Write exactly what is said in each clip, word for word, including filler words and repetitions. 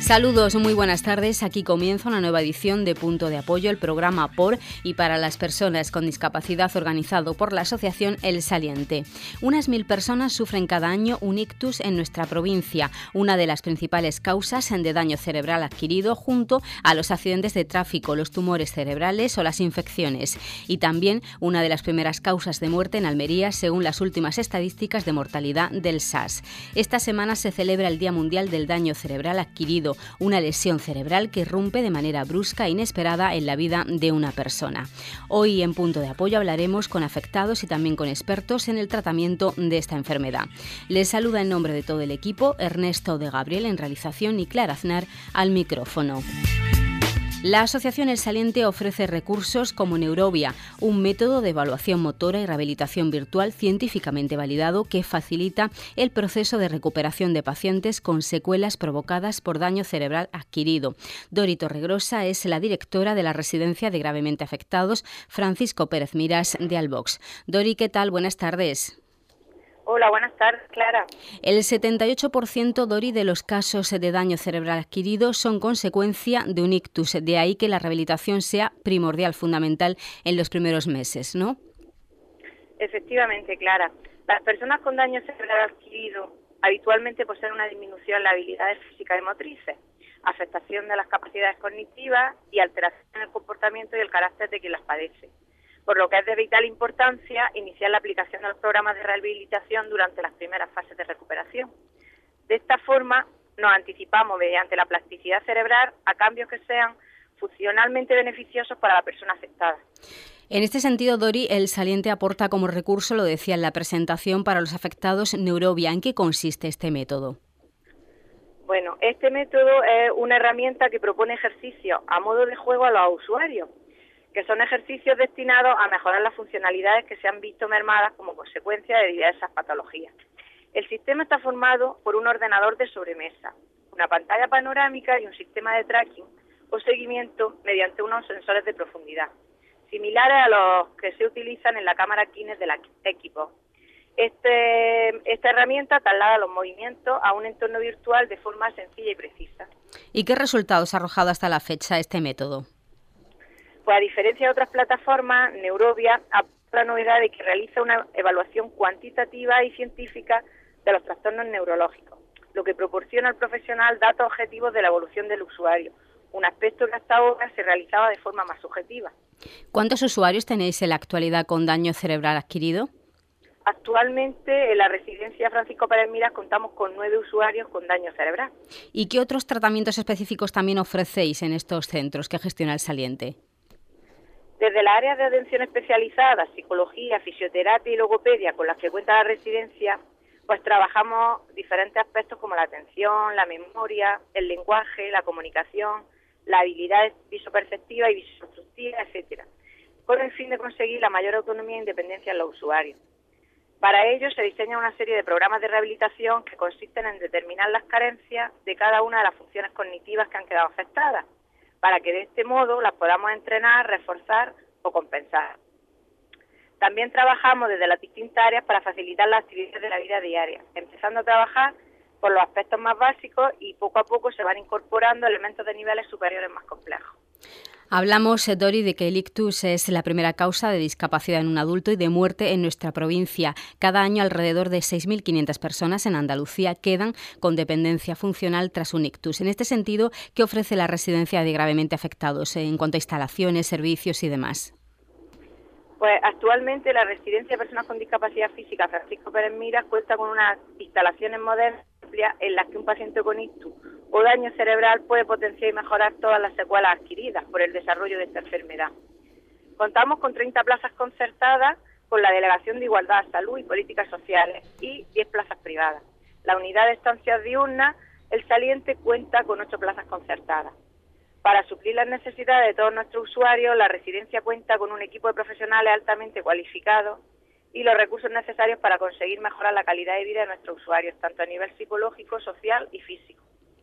Saludos, muy buenas tardes. Aquí comienza una nueva edición de Punto de Apoyo, el programa por y para las personas con discapacidad organizado por la asociación El Saliente. Unas mil personas sufren cada año un ictus en nuestra provincia, una de las principales causas de daño cerebral adquirido junto a los accidentes de tráfico, los tumores cerebrales o las infecciones. Y también una de las primeras causas de muerte en Almería según las últimas estadísticas de mortalidad del S A S. Esta semana se celebra el Día Mundial del Daño Cerebral Adquirido, una lesión cerebral que irrumpe de manera brusca e inesperada en la vida de una persona. Hoy en Punto de Apoyo hablaremos con afectados y también con expertos en el tratamiento de esta enfermedad. Les saluda en nombre de todo el equipo Ernesto de Gabriel en realización y Clara Aznar al micrófono. La Asociación El Saliente ofrece recursos como Neurovia, un método de evaluación motora y rehabilitación virtual científicamente validado que facilita el proceso de recuperación de pacientes con secuelas provocadas por daño cerebral adquirido. Dori Torregrosa es la directora de la Residencia de Gravemente Afectados Francisco Pérez Miras de Albox. Dori, ¿qué tal? Buenas tardes. Hola, buenas tardes, Clara. El setenta y ocho por ciento, Dori, de los casos de daño cerebral adquirido son consecuencia de un ictus. De ahí que la rehabilitación sea primordial, fundamental en los primeros meses, ¿no? Efectivamente, Clara. Las personas con daño cerebral adquirido habitualmente poseen una disminución en las habilidades físicas y motrices, afectación de las capacidades cognitivas y alteración en el comportamiento y el carácter de quien las padece. Por lo que es de vital importancia iniciar la aplicación de los programas de rehabilitación durante las primeras fases de recuperación. De esta forma, nos anticipamos mediante la plasticidad cerebral a cambios que sean funcionalmente beneficiosos para la persona afectada. En este sentido, Dori, El Saliente aporta como recurso, lo decía en la presentación, para los afectados Neurovia. ¿En qué consiste este método? Bueno, este método es una herramienta que propone ejercicios a modo de juego a los usuarios, que son ejercicios destinados a mejorar las funcionalidades que se han visto mermadas como consecuencia de diversas patologías. El sistema está formado por un ordenador de sobremesa, una pantalla panorámica y un sistema de tracking o seguimiento mediante unos sensores de profundidad, similares a los que se utilizan en la cámara Kinect del equipo. Este, esta herramienta traslada los movimientos a un entorno virtual de forma sencilla y precisa. ¿Y qué resultados ha arrojado hasta la fecha este método? Pues a diferencia de otras plataformas, Neurovia aporta la novedad de que realiza una evaluación cuantitativa y científica de los trastornos neurológicos, lo que proporciona al profesional datos objetivos de la evolución del usuario, un aspecto que hasta ahora se realizaba de forma más subjetiva. ¿Cuántos usuarios tenéis en la actualidad con daño cerebral adquirido? Actualmente en la Residencia Francisco Pérez Miras contamos con nueve usuarios con daño cerebral. ¿Y qué otros tratamientos específicos también ofrecéis en estos centros que gestiona El Saliente? Desde las áreas de atención especializada, psicología, fisioterapia y logopedia con las que cuenta la residencia, pues trabajamos diferentes aspectos como la atención, la memoria, el lenguaje, la comunicación, las habilidades visoperceptivas y visoconstructivas, etcétera, con el fin de conseguir la mayor autonomía e independencia en los usuarios. Para ello se diseña una serie de programas de rehabilitación que consisten en determinar las carencias de cada una de las funciones cognitivas que han quedado afectadas, para que de este modo las podamos entrenar, reforzar o compensar. También trabajamos desde las distintas áreas para facilitar las actividades de la vida diaria, empezando a trabajar por los aspectos más básicos y poco a poco se van incorporando elementos de niveles superiores más complejos. Hablamos, Dori, de que el ictus es la primera causa de discapacidad en un adulto y de muerte en nuestra provincia. Cada año alrededor de seis mil quinientas personas en Andalucía quedan con dependencia funcional tras un ictus. En este sentido, ¿qué ofrece la Residencia de Gravemente Afectados en cuanto a instalaciones, servicios y demás? Pues actualmente la Residencia de Personas con Discapacidad Física Francisco Pérez Miras cuenta con unas instalaciones modernas en las que un paciente con ictus o daño cerebral puede potenciar y mejorar todas las secuelas adquiridas por el desarrollo de esta enfermedad. Contamos con treinta plazas concertadas con la Delegación de Igualdad, Salud y Políticas Sociales y diez plazas privadas. La unidad de estancias diurnas, El Saliente, cuenta con ocho plazas concertadas. Para suplir las necesidades de todos nuestros usuarios, la residencia cuenta con un equipo de profesionales altamente cualificados y los recursos necesarios para conseguir mejorar la calidad de vida de nuestros usuarios, tanto a nivel psicológico, social y físico.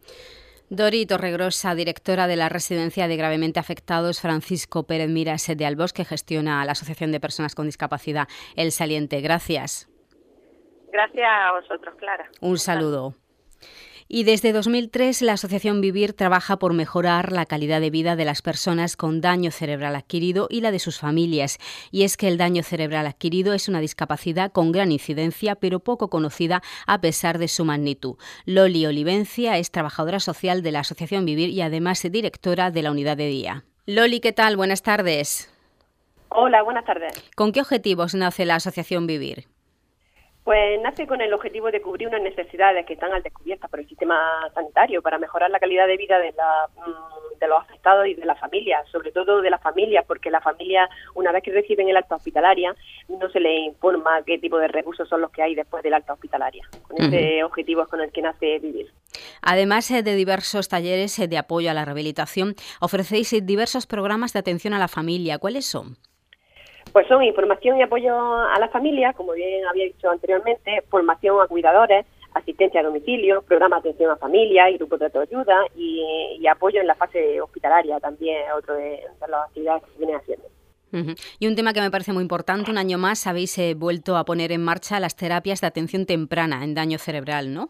Dori Torregrosa, directora de la Residencia de Gravemente Afectados Francisco Pérez Miras de Albox, que gestiona la Asociación de Personas con Discapacidad El Saliente. Gracias. Gracias a vosotros, Clara. Un saludo. Y desde dos mil tres la Asociación Vivir trabaja por mejorar la calidad de vida de las personas con daño cerebral adquirido y la de sus familias. Y es que el daño cerebral adquirido es una discapacidad con gran incidencia, pero poco conocida a pesar de su magnitud. Loli Olivencia es trabajadora social de la Asociación Vivir y además directora de la unidad de día. Loli, ¿qué tal? Buenas tardes. Hola, buenas tardes. ¿Con qué objetivos nace la Asociación Vivir? Pues nace con el objetivo de cubrir unas necesidades que están al descubiertas por el sistema sanitario para mejorar la calidad de vida de, la, de los afectados y de las familias, sobre todo de las familias, porque las familias, una vez que reciben el alta hospitalaria, no se les informa qué tipo de recursos son los que hay después del alta hospitalaria. Con uh-huh. ese objetivo es con el que nace Vivir. Además de diversos talleres de apoyo a la rehabilitación, ofrecéis diversos programas de atención a la familia. ¿Cuáles son? Pues son información y apoyo a las familias, como bien había dicho anteriormente, formación a cuidadores, asistencia a domicilio, programa de atención a familias y grupos de autoayuda y, y apoyo en la fase hospitalaria también, otro de, de las actividades que se vienen haciendo. Uh-huh. Y un tema que me parece muy importante, un año más habéis eh, vuelto a poner en marcha las terapias de atención temprana en daño cerebral, ¿no?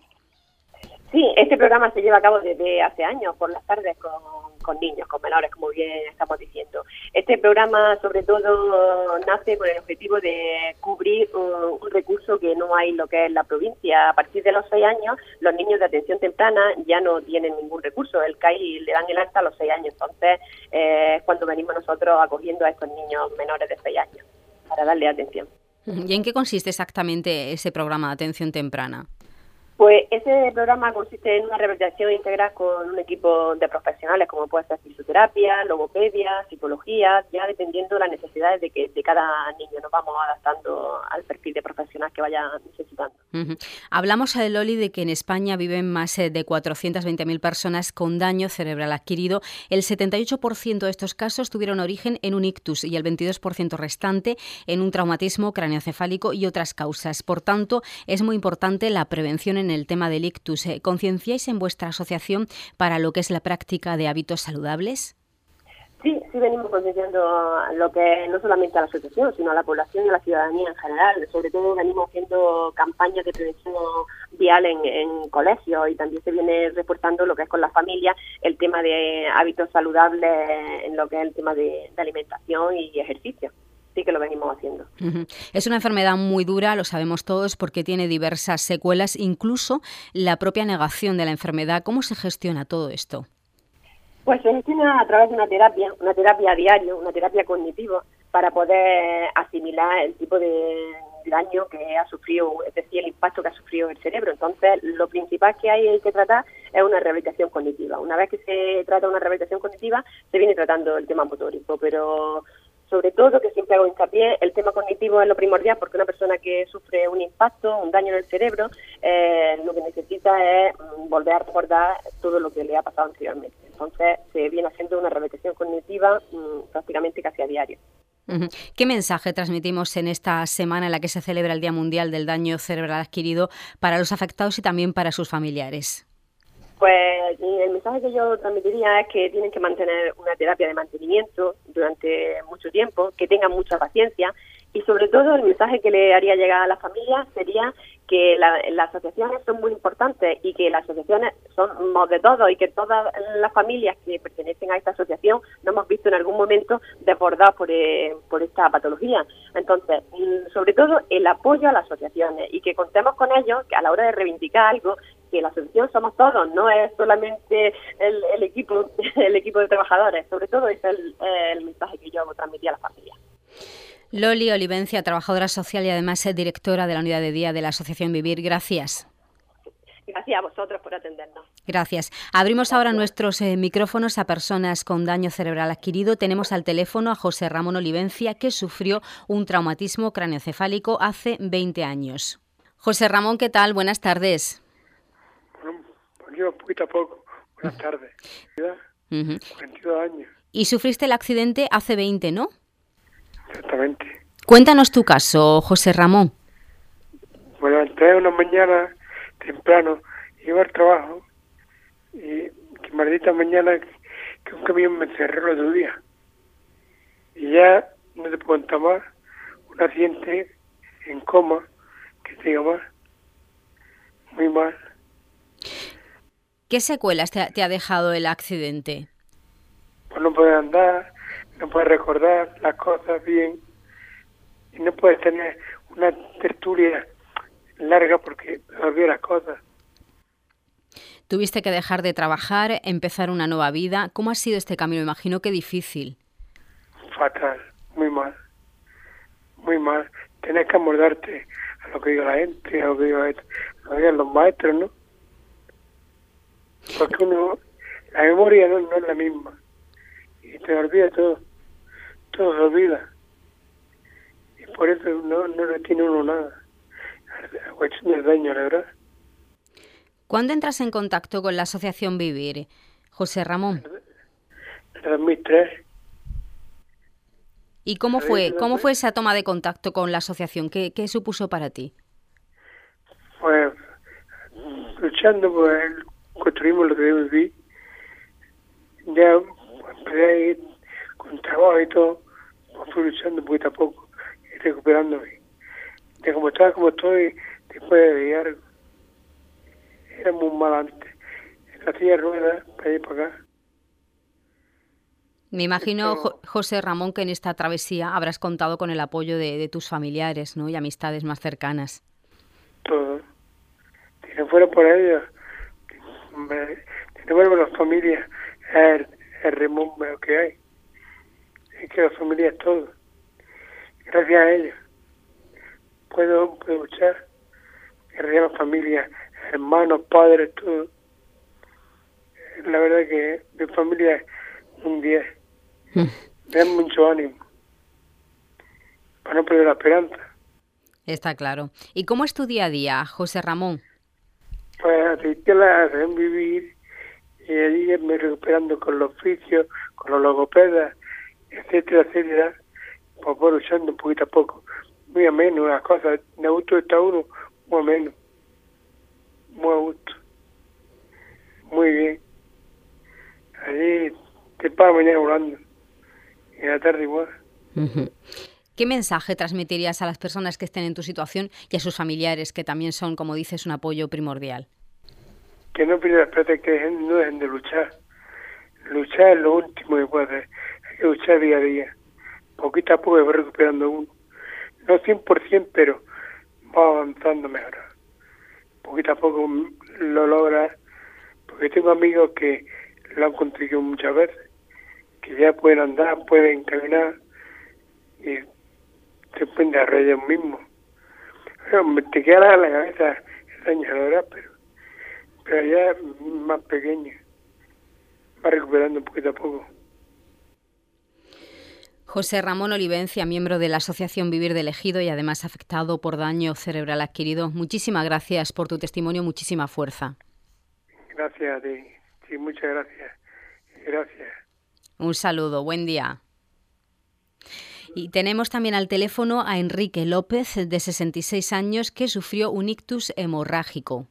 Sí, este programa se lleva a cabo desde hace años por las tardes con, con niños, con menores, como bien estamos diciendo. Este programa, sobre todo, nace con el objetivo de cubrir un, un recurso que no hay en lo que es la provincia. A partir de los seis años, los niños de atención temprana ya no tienen ningún recurso. El C A I le dan el alta a los seis años. Entonces, eh, es cuando venimos nosotros acogiendo a estos niños menores de seis años para darle atención. ¿Y en qué consiste exactamente ese programa de atención temprana? Pues ese programa consiste en una rehabilitación integral con un equipo de profesionales, como puede ser fisioterapia, logopedia, psicología, ya dependiendo de las necesidades de que de cada niño. Nos vamos adaptando al perfil de profesional que vaya necesitando. Uh-huh. Hablamos, eh, Loli, de que en España viven más eh, de cuatrocientas veinte mil personas con daño cerebral adquirido. El setenta y ocho por ciento de estos casos tuvieron origen en un ictus y el veintidós por ciento restante en un traumatismo craneoencefálico y otras causas. Por tanto, es muy importante la prevención en en el tema del ictus. ¿Concienciáis en vuestra asociación para lo que es la práctica de hábitos saludables? Sí, sí venimos concienciando lo que no solamente a la asociación, sino a la población y a la ciudadanía en general. Sobre todo venimos haciendo campañas de prevención vial en, en colegios y también se viene reportando lo que es con la familia el tema de hábitos saludables en lo que es el tema de, de alimentación y ejercicio. Sí que lo venimos haciendo. Uh-huh. Es una enfermedad muy dura, lo sabemos todos, porque tiene diversas secuelas, incluso la propia negación de la enfermedad. ¿Cómo se gestiona todo esto? Pues se gestiona a través de una terapia, una terapia a diario, una terapia cognitiva, para poder asimilar el tipo de daño que ha sufrido, es decir, el impacto que ha sufrido el cerebro. Entonces, lo principal que hay que tratar es una rehabilitación cognitiva. Una vez que se trata una rehabilitación cognitiva, se viene tratando el tema motórico, pero sobre todo, que siempre hago hincapié, el tema cognitivo es lo primordial, porque una persona que sufre un impacto, un daño en el cerebro, eh, lo que necesita es mm, volver a recordar todo lo que le ha pasado anteriormente. Entonces, se viene haciendo una rehabilitación cognitiva mmm, prácticamente casi a diario. Uh-huh. ¿Qué mensaje transmitimos en esta semana en la que se celebra el Día Mundial del Daño Cerebral Adquirido para los afectados y también para sus familiares? Pues el mensaje que yo transmitiría es que tienen que mantener una terapia de mantenimiento durante mucho tiempo, que tengan mucha paciencia y sobre todo el mensaje que le haría llegar a la familia sería que la, las asociaciones son muy importantes y que las asociaciones somos de todos y que todas las familias que pertenecen a esta asociación nos hemos visto en algún momento desbordados por, eh, por esta patología. Entonces, sobre todo el apoyo a las asociaciones y que contemos con ellos que a la hora de reivindicar algo, que la asociación somos todos, no es solamente el, el equipo el equipo de trabajadores. Sobre todo ese es el, el mensaje que yo transmití a las familias. Loli Olivencia, trabajadora social y además es directora de la unidad de día de la Asociación Vivir. Gracias. Gracias a vosotros por atendernos. Gracias. Abrimos ahora nuestros eh, micrófonos a personas con daño cerebral adquirido. Tenemos al teléfono a José Ramón Olivencia, que sufrió un traumatismo craneoencefálico hace veinte años. José Ramón, ¿qué tal? Buenas tardes. Bueno, yo poquito a poco. Buenas tardes. Uh-huh. cuarenta y dos años. Y sufriste el accidente hace veinte, ¿no? Exactamente. Cuéntanos tu caso, José Ramón. Bueno, entré una mañana temprano, iba al trabajo y que maldita mañana que un camión me cerró el otro día. Y ya no te puedo contar más, un accidente en coma, que te diga más, muy mal. ¿Qué secuelas te ha, te ha dejado el accidente? Pues no puedes andar, no puedes recordar las cosas bien y no puedes tener una tertulia larga porque olvidas las cosas. Tuviste que dejar de trabajar, empezar una nueva vida. ¿Cómo ha sido este cambio? Me imagino que difícil. Fatal, muy mal, muy mal. Tienes que amordarte a lo que diga la gente, a lo que diga, a lo que digan los maestros, ¿no? Porque uno, la memoria no, no es la misma. Y te olvida todo, todo se olvida. Y por eso no, no le tiene uno nada. La cuestión del daño, la verdad. ¿Cuándo entras en contacto con la Asociación Vivir, José Ramón? En dos mil tres. ¿Y cómo fue, cómo fue esa toma de contacto con la asociación? ¿Qué, qué supuso para ti? Pues luchando, pues construimos lo que debemos vivir. Ya pues, empecé a ir con trabajo y todo, pues fui luchando poquito a poco y recuperándome. De como estaba, como estoy, después de algo. Era muy mal antes. Hacía ruedas para ir para acá. Me imagino, Esto... José Ramón, que en esta travesía habrás contado con el apoyo de, de tus familiares, ¿no? Y amistades más cercanas. Todo. Si no fuera por ellos, si no fuera por las familias, es el, el remumbeo que hay. Es que la familia es todo. Gracias a ellos puedo, puedo luchar. Gracias a la familia, hermanos, padres, todo. La verdad que mi familia es un diez. Me dan mucho ánimo para no perder la esperanza. Está claro. ¿Y cómo es tu día a día, José Ramón? Pues asistí a la Asociación Vivir y allí me recuperando con los oficios, con los logopedas, etcétera, etcétera, pues voy luchando poquito a poco. Muy ameno las cosas. De gusto está uno, muy ameno. Muy a gusto. Muy bien. Allí te para mañana volando. Y en la tarde igual. Uh-huh. ¿Qué mensaje transmitirías a las personas que estén en tu situación y a sus familiares, que también son, como dices, un apoyo primordial? Que no pierdan la esperanza, que dejen, no dejen de luchar. Luchar es lo último que puede hacer. Hay que luchar día a día. Poquito a poco va recuperando uno. No cien por ciento, pero va avanzando mejor. Poquito a poco lo logra. Porque tengo amigos que lo han conseguido muchas veces. Que ya pueden andar, pueden caminar y se pueden desarrollar ellos mismos. Pero te queda la cabeza el daño, la verdad, pero, pero ya es más pequeño, va recuperando poquito a poco. José Ramón Olivencia, miembro de la Asociación Vivir del Ejido y además afectado por daño cerebral adquirido. Muchísimas gracias por tu testimonio, muchísima fuerza. Gracias a ti, sí, muchas gracias. Gracias. Un saludo, buen día. Y tenemos también al teléfono a Enrique López, de sesenta y seis años, que sufrió un ictus hemorrágico.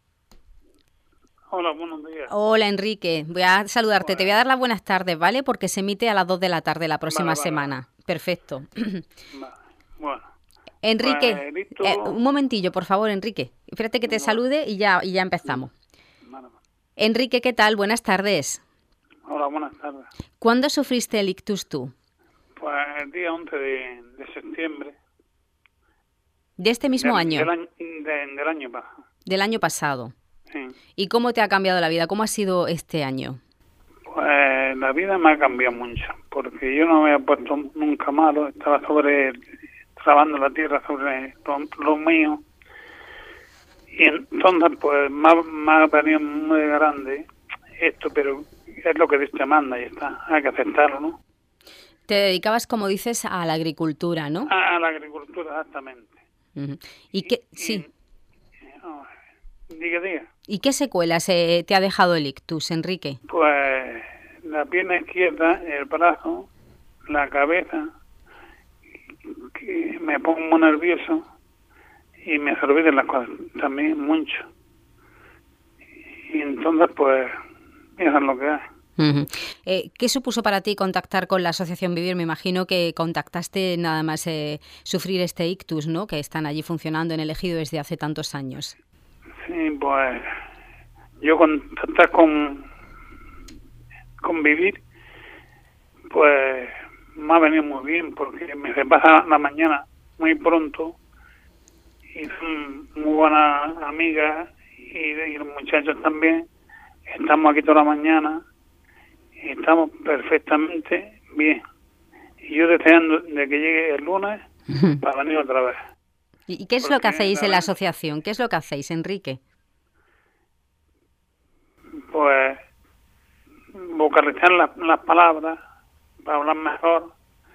Hola, buenos días. Hola, Enrique. Voy a saludarte. Bueno. Te voy a dar las buenas tardes, ¿vale? Porque se emite a las dos de la tarde la próxima vale, semana. Vale. Perfecto. Vale. Bueno. Enrique, pues, ictus... eh, un momentillo, por favor, Enrique. Espérate que te bueno. salude y ya, y ya empezamos. Vale, vale. Enrique, ¿qué tal? Buenas tardes. Hola, buenas tardes. ¿Cuándo sufriste el ictus tú? Pues el día once de, de septiembre. ¿De este mismo del, año? Del año, de, del año pasado. Del año pasado. Sí. ¿Y cómo te ha cambiado la vida? ¿Cómo ha sido este año? Pues la vida me ha cambiado mucho, porque yo no me había puesto nunca malo, estaba sobre, trabajando la tierra sobre lo, lo mío, y entonces pues me ha, me ha venido muy grande esto, pero es lo que Dios te manda y está, hay que aceptarlo, ¿no? Te dedicabas, como dices, a la agricultura, ¿no? A, a la agricultura, exactamente. Uh-huh. ¿Y qué? Y, sí. Y, oh, diga, diga. ¿Y qué secuelas eh, te ha dejado el ictus, Enrique? Pues la pierna izquierda, el brazo, la cabeza, que me pongo muy nervioso y me olvidan las cosas también mucho. Y entonces, pues, eso es lo que hay. Uh-huh. Eh, ¿Qué supuso para ti contactar con la Asociación Vivir? Me imagino que contactaste nada más eh, sufrir este ictus, ¿no? Que están allí funcionando en el Ejido desde hace tantos años. Sí, pues yo con estar con convivir, pues me ha venido muy bien, porque me se pasa la mañana muy pronto y son muy buenas amigas y, y los muchachos también. Estamos aquí toda la mañana y estamos perfectamente bien. Y yo deseando de que llegue el lunes para venir otra vez. ¿Y qué es Porque lo que hacéis la en la verdad, asociación? ¿Qué es lo que hacéis, Enrique? pues vocalizar las, las palabras para hablar mejor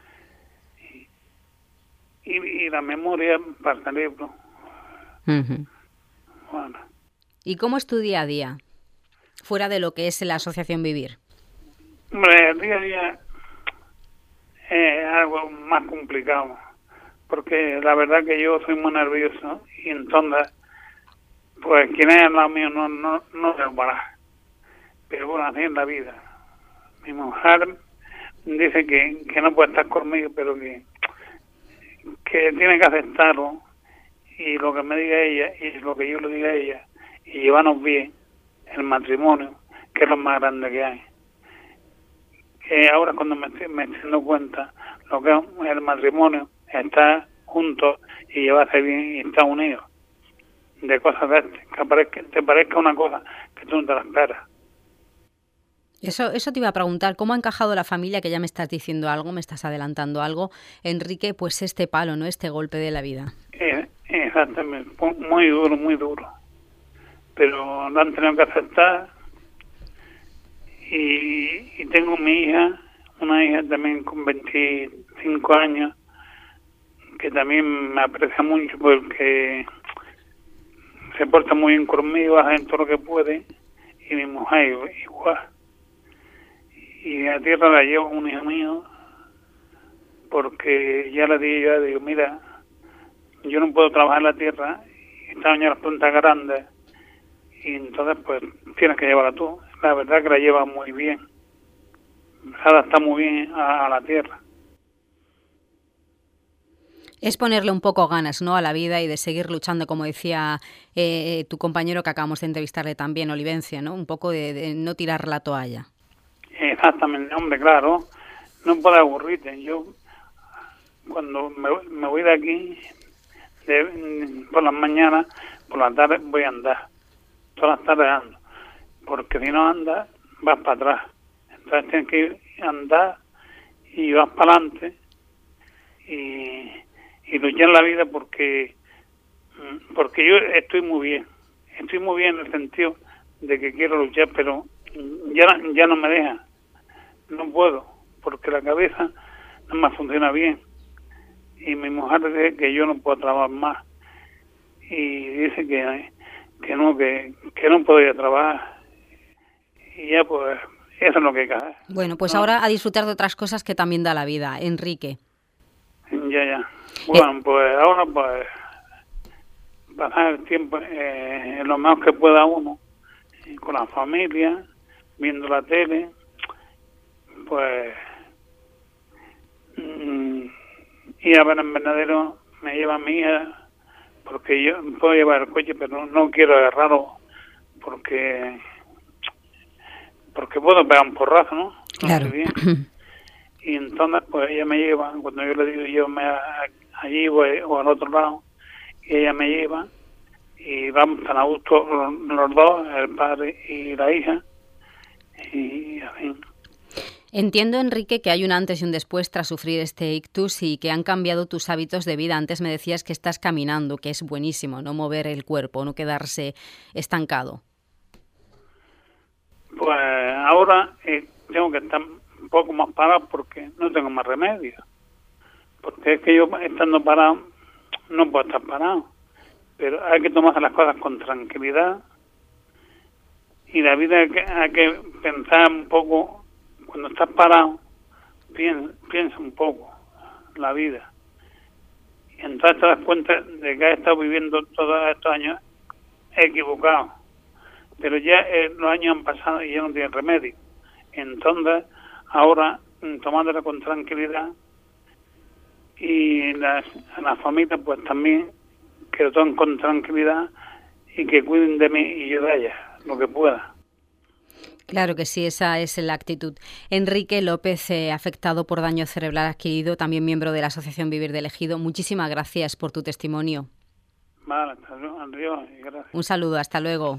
y, y la memoria para el cerebro. Uh-huh. Bueno, ¿Y cómo es tu día a día, fuera de lo que es la asociación Vivir? hombre, el día a día es algo más complicado, porque la verdad que yo soy muy nervioso y entonces, pues quien es al lado mío no, no, no se lo para. Pero bueno, así es la vida. Mi mujer dice que, que no puede estar conmigo, pero que, que tiene que aceptarlo, y lo que me diga ella y lo que yo le diga a ella, y llevarnos bien el matrimonio, que es lo más grande que hay. Que ahora cuando me estoy, me estoy dando cuenta lo que es el matrimonio, estar juntos y llevarse bien y estar unidos, de cosas de este, que aparezca, te parezca una cosa que tú no te la esperas. Eso, eso te iba a preguntar, ¿cómo ha encajado la familia? Que ya me estás diciendo algo, me estás adelantando algo, Enrique, pues este palo, ¿no? Este golpe de la vida. Eh, exactamente, muy duro, muy duro. Pero lo han tenido que aceptar. Y, y tengo mi hija, una hija también con veinticinco años, que también me aprecia mucho porque se porta muy bien conmigo, hace todo lo que puede, y mi mujer igual. Y a tierra la llevo un hijo mío, porque ya le dije, yo digo, mira, yo no puedo trabajar en la tierra, estaban ya las plantas grandes, y entonces pues tienes que llevarla tú. La verdad que la lleva muy bien, se adapta muy bien a, a la tierra. Es ponerle un poco ganas, ¿no?, a la vida y de seguir luchando, como decía eh, tu compañero que acabamos de entrevistarle también, Olivencia, ¿no? Un poco de, de no tirar la toalla. Exactamente, hombre, claro, no puedo aburrirte. Yo cuando me, me voy de aquí, de, por las mañanas, por las tardes voy a andar, todas las tardes ando, porque si no andas, vas para atrás. Entonces tienes que ir a andar y vas para adelante y, y luchar en la vida, porque porque yo estoy muy bien, estoy muy bien en el sentido de que quiero luchar, pero ya, ya no me deja, no puedo, porque la cabeza no me funciona bien, y mi mujer dice que yo no puedo trabajar más, y dice que, que no, que, que no puedo ir a trabajar, y ya pues eso es lo que hay que hacer. Bueno, pues ¿no? ahora a disfrutar de otras cosas que también da la vida, Enrique. Ya, ya. Bueno, eh. pues ahora pues pasar el tiempo eh, en lo mejor que pueda uno, con la familia, viendo la tele, pues mmm, ir a ver el invernadero, me lleva mi hija, porque yo puedo llevar el coche, pero no, no quiero agarrarlo, porque porque puedo pegar un porrazo, ¿no? No claro. sé bien. Y entonces pues ella me lleva, cuando yo le digo llévame allí o, o al otro lado, y ella me lleva, y vamos tan a gusto los, los dos, el padre y la hija, y así. Entiendo, Enrique, que hay un antes y un después tras sufrir este ictus y que han cambiado tus hábitos de vida. Antes me decías que estás caminando, que es buenísimo, no mover el cuerpo, no quedarse estancado. Pues ahora eh, tengo que estar un poco más parado porque no tengo más remedio. Porque es que yo estando parado no puedo estar parado. Pero hay que tomarse las cosas con tranquilidad. Y la vida hay que, hay que pensar un poco. Cuando estás parado, piensa, piensa un poco la vida. Y entonces te das cuenta de que has estado viviendo todos estos años equivocado. Pero ya eh, los años han pasado y ya no tiene remedio. Entonces, ahora, tomándolo con tranquilidad, y las, las familias pues también, que lo tomen con tranquilidad y que cuiden de mí y yo de ellas. lo que pueda. Claro que sí, esa es la actitud. Enrique López, eh, afectado por daño cerebral adquirido, también miembro de la Asociación Vivir de Ejido, muchísimas gracias por tu testimonio. Vale, hasta luego, adiós y gracias. Un saludo, hasta luego.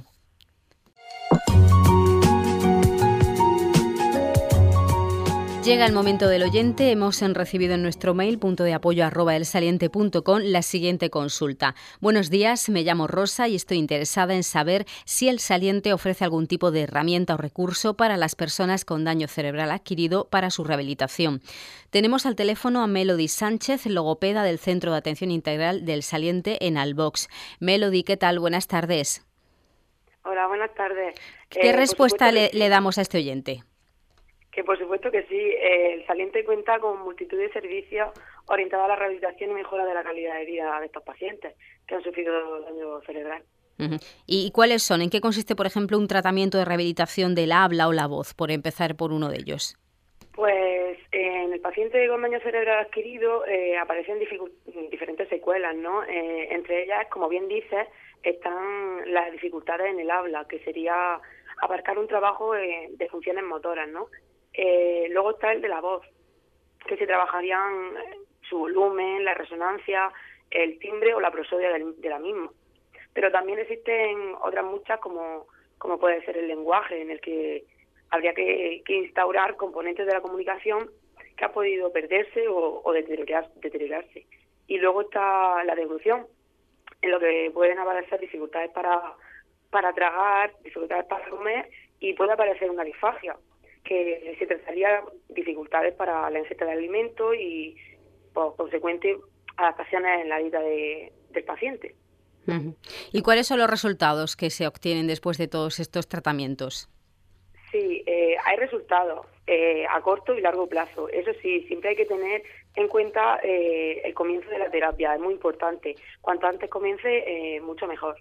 Llega el momento del oyente. Hemos recibido en nuestro mail punto de apoyo arroba elsaliente punto com la siguiente consulta. Buenos días, me llamo Rosa y estoy interesada en saber si El Saliente ofrece algún tipo de herramienta o recurso para las personas con daño cerebral adquirido para su rehabilitación. Tenemos al teléfono a Melody Sánchez, logopeda del Centro de Atención Integral del Saliente en Albox. Melody, ¿qué tal? Buenas tardes. Hola, buenas tardes. ¿Qué eh, respuesta le, sí. le damos a este oyente? Que por supuesto que sí, eh, el Saliente cuenta con multitud de servicios orientados a la rehabilitación y mejora de la calidad de vida de estos pacientes que han sufrido daño cerebral. Uh-huh. ¿Y cuáles son? ¿En qué consiste, por ejemplo, un tratamiento de rehabilitación del habla o la voz, por empezar por uno de ellos? Pues en el paciente con daño cerebral adquirido eh, aparecen dificu- diferentes secuelas, ¿no? Eh, entre ellas, como bien dices, están las dificultades en el habla, que sería abarcar un trabajo eh, de funciones motoras, ¿no? Eh, luego está el de la voz, que se trabajarían su volumen, la resonancia, el timbre o la prosodia del, de la misma. Pero también existen otras muchas, como, como puede ser el lenguaje, en el que habría que, que instaurar componentes de la comunicación que ha podido perderse o, o deteriorar, deteriorarse. Y luego está la deglución, en lo que pueden aparecer dificultades para, para tragar, dificultades para comer y puede aparecer una disfagia, que se trataría dificultades para la ingesta de alimentos y, por consecuente, adaptaciones en la vida de, del paciente. Uh-huh. ¿Y cuáles son los resultados que se obtienen después de todos estos tratamientos? Sí, eh, hay resultados eh, a corto y largo plazo. Eso sí, siempre hay que tener en cuenta eh, el comienzo de la terapia, es muy importante. Cuanto antes comience, eh, mucho mejor.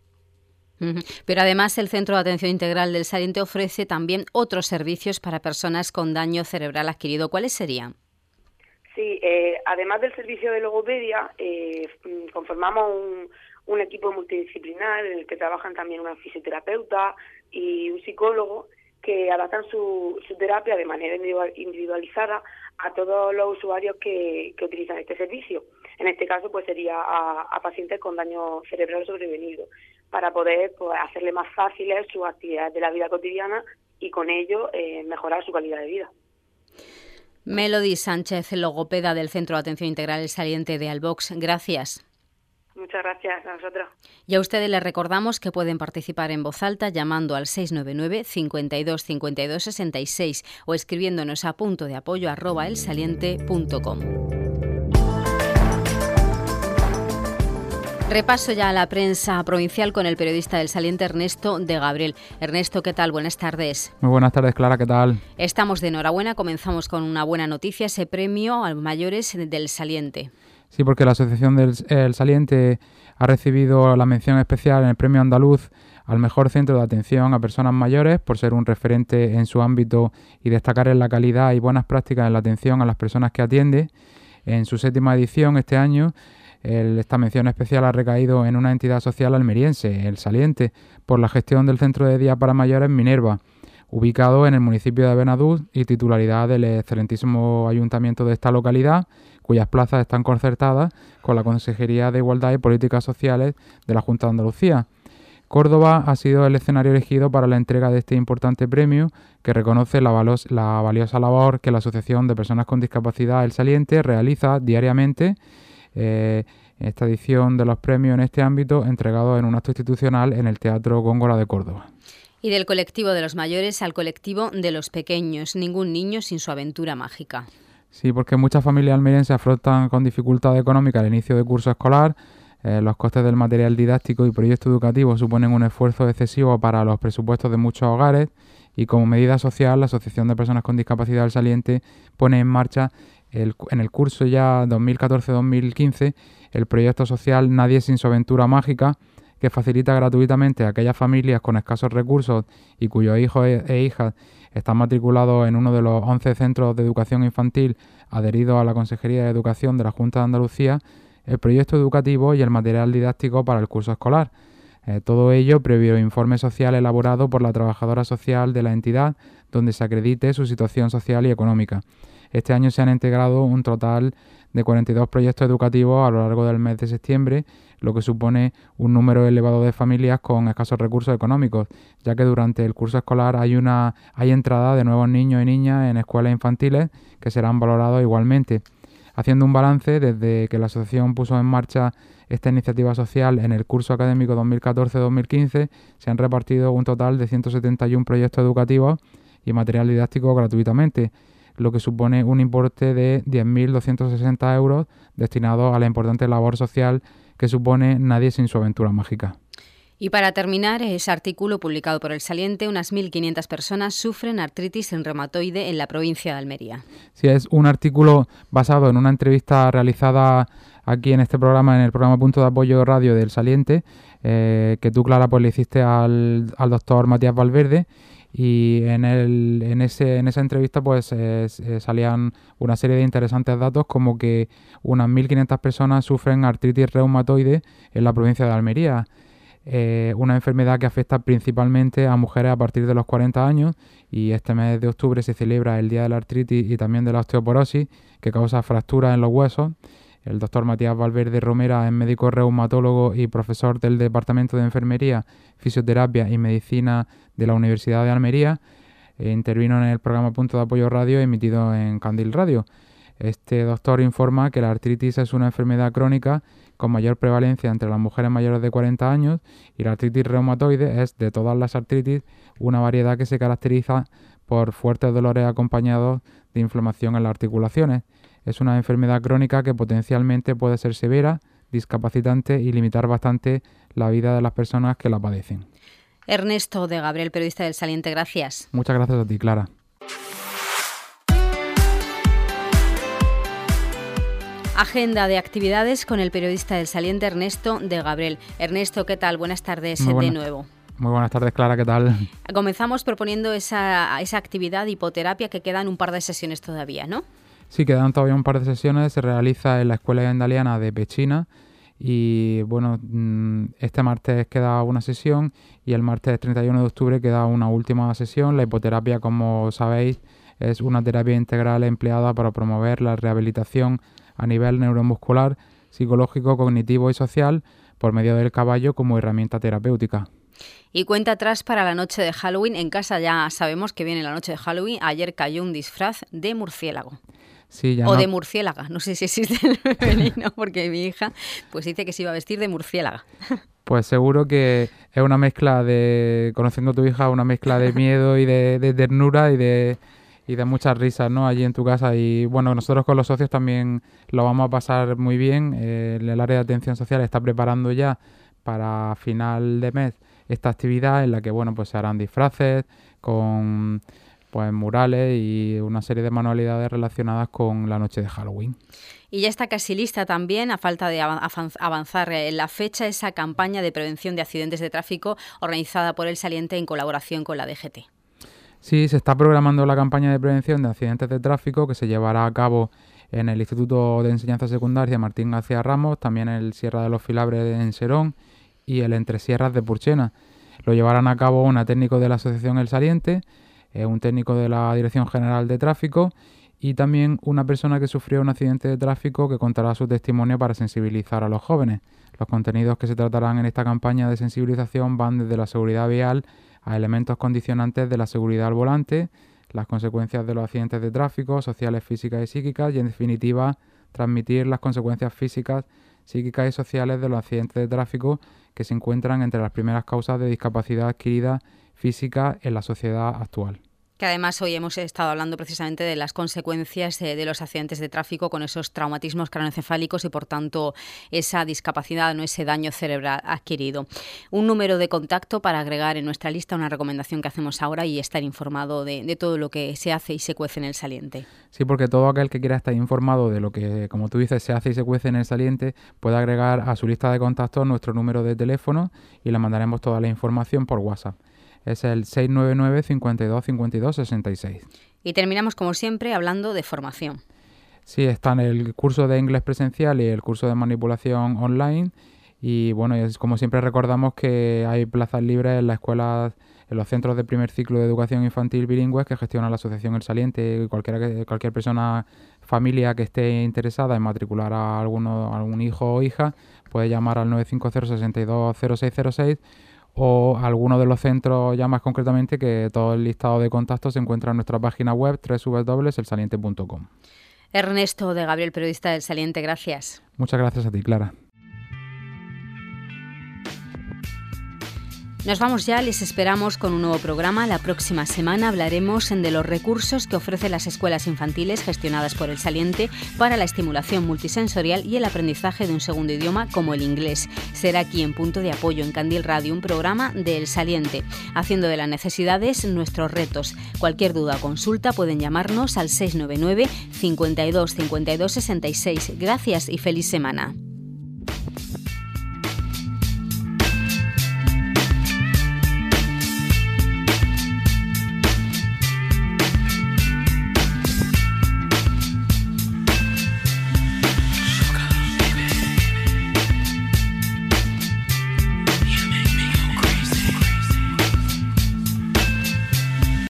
Pero además el Centro de Atención Integral del Saliente ofrece también otros servicios para personas con daño cerebral adquirido. ¿Cuáles serían? Sí, eh, además del servicio de logopedia, eh, conformamos un, un equipo multidisciplinar en el que trabajan también una fisioterapeuta y un psicólogo que adaptan su, su terapia de manera individualizada a todos los usuarios que, que utilizan este servicio. En este caso, pues sería a, a pacientes con daño cerebral sobrevenido, para poder pues, hacerle más fáciles sus actividades de la vida cotidiana y con ello eh, mejorar su calidad de vida. Melody Sánchez, logopeda del Centro de Atención Integral El Saliente de Albox. Gracias. Muchas gracias a nosotros. Y a ustedes les recordamos que pueden participar en voz alta llamando al seis nueve nueve, cincuenta y dos, cincuenta y dos, sesenta y seis o escribiéndonos a punto de apoyo arroba elsaliente punto com. Repaso ya a la prensa provincial con el periodista del Saliente, Ernesto de Gabriel. Ernesto, ¿qué tal? Buenas tardes. Muy buenas tardes, Clara, ¿qué tal? Estamos de enhorabuena, comenzamos con una buena noticia, ese premio a los mayores del Saliente. Sí, porque la Asociación del el Saliente ha recibido la mención especial en el Premio Andaluz al mejor centro de atención a personas mayores por ser un referente en su ámbito y destacar en la calidad y buenas prácticas en la atención a las personas que atiende. En su séptima edición este año, El, esta mención especial ha recaído en una entidad social almeriense, El Saliente, por la gestión del Centro de Día para Mayores Minerva, ubicado en el municipio de Benadús y titularidad del excelentísimo ayuntamiento de esta localidad, cuyas plazas están concertadas con la Consejería de Igualdad y Políticas Sociales de la Junta de Andalucía. Córdoba ha sido el escenario elegido para la entrega de este importante premio que reconoce la, valos, la valiosa labor que la Asociación de Personas con Discapacidad El Saliente realiza diariamente. Eh, esta edición de los premios en este ámbito entregado en un acto institucional en el Teatro Góngora de Córdoba. Y del colectivo de los mayores al colectivo de los pequeños, ningún niño sin su aventura mágica. Sí, porque muchas familias almerienses afrontan con dificultad económica el inicio de curso escolar. Eh, los costes del material didáctico y proyecto educativo suponen un esfuerzo excesivo para los presupuestos de muchos hogares y como medida social la Asociación de Personas con Discapacidad del Saliente pone en marcha El, en el curso ya dos mil catorce dos mil quince el proyecto social Nadie sin su aventura mágica, que facilita gratuitamente a aquellas familias con escasos recursos y cuyos hijos e, e hijas están matriculados en uno de los once centros de educación infantil adheridos a la Consejería de Educación de la Junta de Andalucía, el proyecto educativo y el material didáctico para el curso escolar. Eh, todo ello previo informe social elaborado por la trabajadora social de la entidad donde se acredite su situación social y económica. Este año se han integrado un total de cuarenta y dos proyectos educativos a lo largo del mes de septiembre, lo que supone un número elevado de familias con escasos recursos económicos, ya que durante el curso escolar hay una hay entrada de nuevos niños y niñas en escuelas infantiles que serán valorados igualmente. Haciendo un balance, desde que la asociación puso en marcha esta iniciativa social en el curso académico dos mil catorce dos mil quince, se han repartido un total de ciento setenta y uno proyectos educativos y material didáctico gratuitamente, lo que supone un importe de diez mil doscientos sesenta euros destinados a la importante labor social que supone Nadie sin su aventura mágica. Y para terminar, ese artículo publicado por El Saliente, unas mil quinientas personas sufren artritis reumatoide en la provincia de Almería. Sí, es un artículo basado en una entrevista realizada aquí en este programa, en el programa Punto de Apoyo Radio del Saliente, eh, que tú, Clara, pues le hiciste al, al doctor Matías Valverde. Y en, el, en, ese, en esa entrevista pues eh, eh, salían una serie de interesantes datos, como que unas mil quinientas personas sufren artritis reumatoide en la provincia de Almería, eh, una enfermedad que afecta principalmente a mujeres a partir de los cuarenta años, y este mes de octubre se celebra el Día de la Artritis y también de la osteoporosis, que causa fracturas en los huesos. El doctor Matías Valverde Romera es médico reumatólogo y profesor del Departamento de Enfermería, Fisioterapia y Medicina de la Universidad de Almería. E intervino en el programa Punto de Apoyo Radio emitido en Candil Radio. Este doctor informa que la artritis es una enfermedad crónica con mayor prevalencia entre las mujeres mayores de cuarenta años, y la artritis reumatoide es, de todas las artritis, una variedad que se caracteriza por fuertes dolores acompañados de inflamación en las articulaciones. Es una enfermedad crónica que potencialmente puede ser severa, discapacitante y limitar bastante la vida de las personas que la padecen. Ernesto de Gabriel, periodista del Saliente, gracias. Muchas gracias a ti, Clara. Agenda de actividades con el periodista del Saliente, Ernesto de Gabriel. Ernesto, ¿qué tal? Buenas tardes Muy buena, de nuevo. Muy buenas tardes, Clara, ¿qué tal? Comenzamos proponiendo esa, esa actividad hipoterapia, que quedan un par de sesiones todavía, ¿no? Sí, quedan todavía un par de sesiones. Se realiza en la Escuela Endaliana de Pechina y, bueno, este martes queda una sesión y el martes treinta y uno de octubre queda una última sesión. La hipoterapia, como sabéis, es una terapia integral empleada para promover la rehabilitación a nivel neuromuscular, psicológico, cognitivo y social por medio del caballo como herramienta terapéutica. Y cuenta atrás para la noche de Halloween. En casa ya sabemos que viene la noche de Halloween. Ayer cayó un disfraz de murciélago. Sí, ya o no... de murciélaga. No sé si existe el femenino, porque mi hija pues dice que se iba a vestir de murciélaga. Pues seguro que es una mezcla de, conociendo a tu hija, una mezcla de miedo y de, de ternura y de, y de muchas risas, ¿no?, allí en tu casa. Y bueno, nosotros con los socios también lo vamos a pasar muy bien. Eh, el área de atención social está preparando ya para final de mes esta actividad en la que, bueno, pues se harán disfraces con, pues, murales y una serie de manualidades relacionadas con la noche de Halloween. Y ya está casi lista también, a falta de avanzar en la fecha, esa campaña de prevención de accidentes de tráfico organizada por El Saliente en colaboración con la D G T. Sí, se está programando la campaña de prevención de accidentes de tráfico, que se llevará a cabo en el Instituto de Enseñanza Secundaria Martín García Ramos, también en el Sierra de los Filabres en Serón y el Entresierras de Purchena. Lo llevarán a cabo una técnico de la Asociación El Saliente, eh, un técnico de la Dirección General de Tráfico y también una persona que sufrió un accidente de tráfico que contará su testimonio para sensibilizar a los jóvenes. Los contenidos que se tratarán en esta campaña de sensibilización van desde la seguridad vial a elementos condicionantes de la seguridad al volante, las consecuencias de los accidentes de tráfico, sociales, físicas y psíquicas, y en definitiva transmitir las consecuencias físicas, psíquicas y sociales de los accidentes de tráfico que se encuentran entre las primeras causas de discapacidad adquirida física en la sociedad actual. Que además hoy hemos estado hablando precisamente de las consecuencias de, de los accidentes de tráfico con esos traumatismos craneoencefálicos y por tanto esa discapacidad, no ese daño cerebral adquirido. Un número de contacto para agregar en nuestra lista, una recomendación que hacemos ahora y estar informado de, de todo lo que se hace y se cuece en El Saliente. Sí, porque todo aquel que quiera estar informado de lo que, como tú dices, se hace y se cuece en El Saliente, puede agregar a su lista de contactos nuestro número de teléfono y le mandaremos toda la información por WhatsApp. Es el seis nueve nueve, cincuenta y dos, cincuenta y dos, sesenta y seis. Y terminamos, como siempre, hablando de formación. Sí, están el curso de inglés presencial y el curso de manipulación online. Y bueno, es, como siempre recordamos que hay plazas libres en las escuelas, en los centros de primer ciclo de educación infantil bilingües que gestiona la Asociación El Saliente. Cualquiera que, cualquier persona, familia que esté interesada en matricular a alguno, a algún hijo o hija, puede llamar al nueve cinco cero, seis dos cero seis cero seis o a alguno de los centros, ya más concretamente, que todo el listado de contactos se encuentra en nuestra página web doble u doble u doble u punto el saliente punto com. Ernesto de Gabriel, periodista del Saliente, gracias. Muchas gracias a ti, Clara. Nos vamos ya, les esperamos con un nuevo programa. La próxima semana hablaremos de los recursos que ofrecen las escuelas infantiles gestionadas por El Saliente para la estimulación multisensorial y el aprendizaje de un segundo idioma como el inglés. Será aquí en Punto de Apoyo, en Candil Radio, un programa de El Saliente, haciendo de las necesidades nuestros retos. Cualquier duda o consulta pueden llamarnos al seis nueve nueve, cincuenta y dos, cincuenta y dos, sesenta y seis. Gracias y feliz semana.